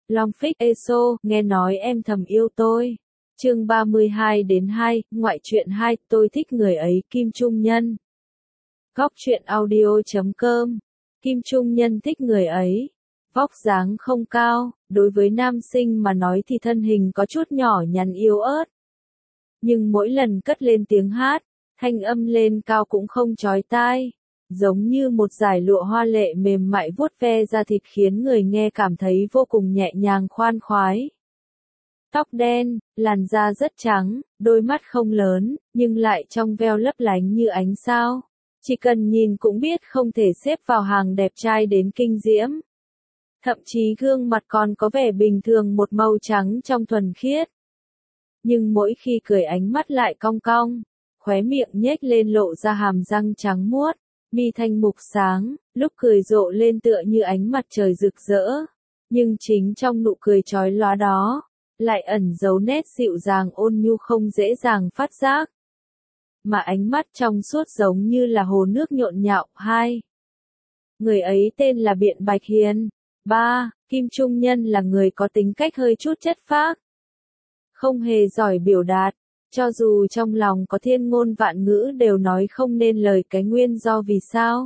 Long Phích ESO, nghe nói em thầm yêu tôi. Chương 32-2, ngoại truyện 2, tôi thích người ấy, Kim Trung Nhân. Góc truyện audio.com. Kim Trung Nhân thích người ấy. Vóc dáng không cao, đối với nam sinh mà nói thì thân hình có chút nhỏ nhắn yếu ớt. Nhưng mỗi lần cất lên tiếng hát, thanh âm lên cao cũng không chói tai. Giống như một dải lụa hoa lệ mềm mại vuốt ve da thịt khiến người nghe cảm thấy vô cùng nhẹ nhàng khoan khoái. Tóc đen, làn da rất trắng, đôi mắt không lớn, nhưng lại trong veo lấp lánh như ánh sao. Chỉ cần nhìn cũng biết không thể xếp vào hàng đẹp trai đến kinh diễm. Thậm chí gương mặt còn có vẻ bình thường, một màu trắng trong thuần khiết. Nhưng mỗi khi cười ánh mắt lại cong cong, khóe miệng nhếch lên lộ ra hàm răng trắng muốt, mi thanh mục sáng, lúc cười rộ lên tựa như ánh mặt trời rực rỡ. Nhưng chính trong nụ cười chói lóa đó, lại ẩn giấu nét dịu dàng ôn nhu không dễ dàng phát giác. Mà ánh mắt trong suốt giống như là hồ nước nhộn nhạo. 2. Người ấy tên là Biện Bạch Hiền. 3. Kim Trung Nhân là người có tính cách hơi chút chất phác. Không hề giỏi biểu đạt, cho dù trong lòng có thiên ngôn vạn ngữ đều nói không nên lời cái nguyên do vì sao.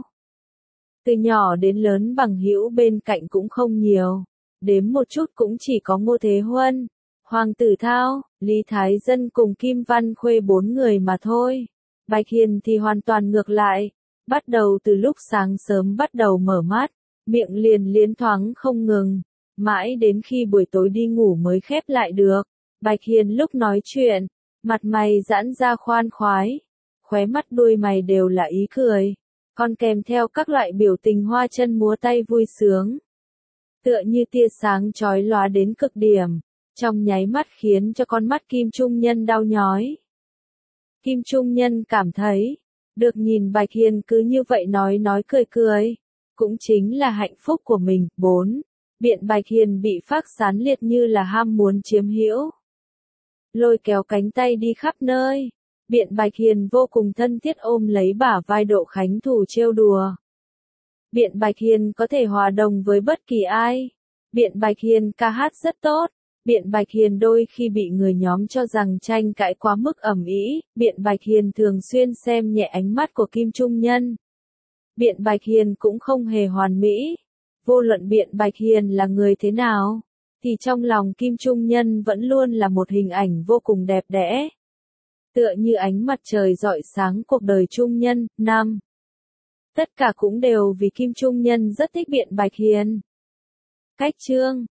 Từ nhỏ đến lớn bằng hữu bên cạnh cũng không nhiều, đếm một chút cũng chỉ có Ngô Thế Huân, Hoàng Tử Thao, Lý Thái Dân cùng Kim Văn Khuê 4 người mà thôi. Bạch Hiền thì hoàn toàn ngược lại, bắt đầu từ lúc sáng sớm bắt đầu mở mắt, miệng liền liến thoáng không ngừng, mãi đến khi buổi tối đi ngủ mới khép lại được. Bạch Hiền lúc nói chuyện, mặt mày giãn ra khoan khoái, khóe mắt đuôi mày đều là ý cười, còn kèm theo các loại biểu tình hoa chân múa tay vui sướng. Tựa như tia sáng chói lóa đến cực điểm, trong nháy mắt khiến cho con mắt Kim Trung Nhân đau nhói. Kim Trung Nhân cảm thấy, được nhìn Bạch Hiền cứ như vậy nói cười cười, cũng chính là hạnh phúc của mình. 4. Biện Bạch Hiền bị phác sán liệt như là ham muốn chiếm hữu. Lôi kéo cánh tay đi khắp nơi, Biện Bạch Hiền vô cùng thân thiết ôm lấy bả vai Độ Khánh Thủ trêu đùa. Biện Bạch Hiền có thể hòa đồng với bất kỳ ai. Biện Bạch Hiền ca hát rất tốt. Biện Bạch Hiền đôi khi bị người nhóm cho rằng tranh cãi quá mức ầm ĩ. Biện Bạch Hiền thường xuyên xem nhẹ ánh mắt của Kim Trung Nhân. Biện Bạch Hiền cũng không hề hoàn mỹ. Vô luận Biện Bạch Hiền là người thế nào, thì trong lòng Kim Trung Nhân vẫn luôn là một hình ảnh vô cùng đẹp đẽ. Tựa như ánh mặt trời rọi sáng cuộc đời Trung Nhân. 5. Tất cả cũng đều vì Kim Trung Nhân rất thích Biện Bạch Hiền. Cách chương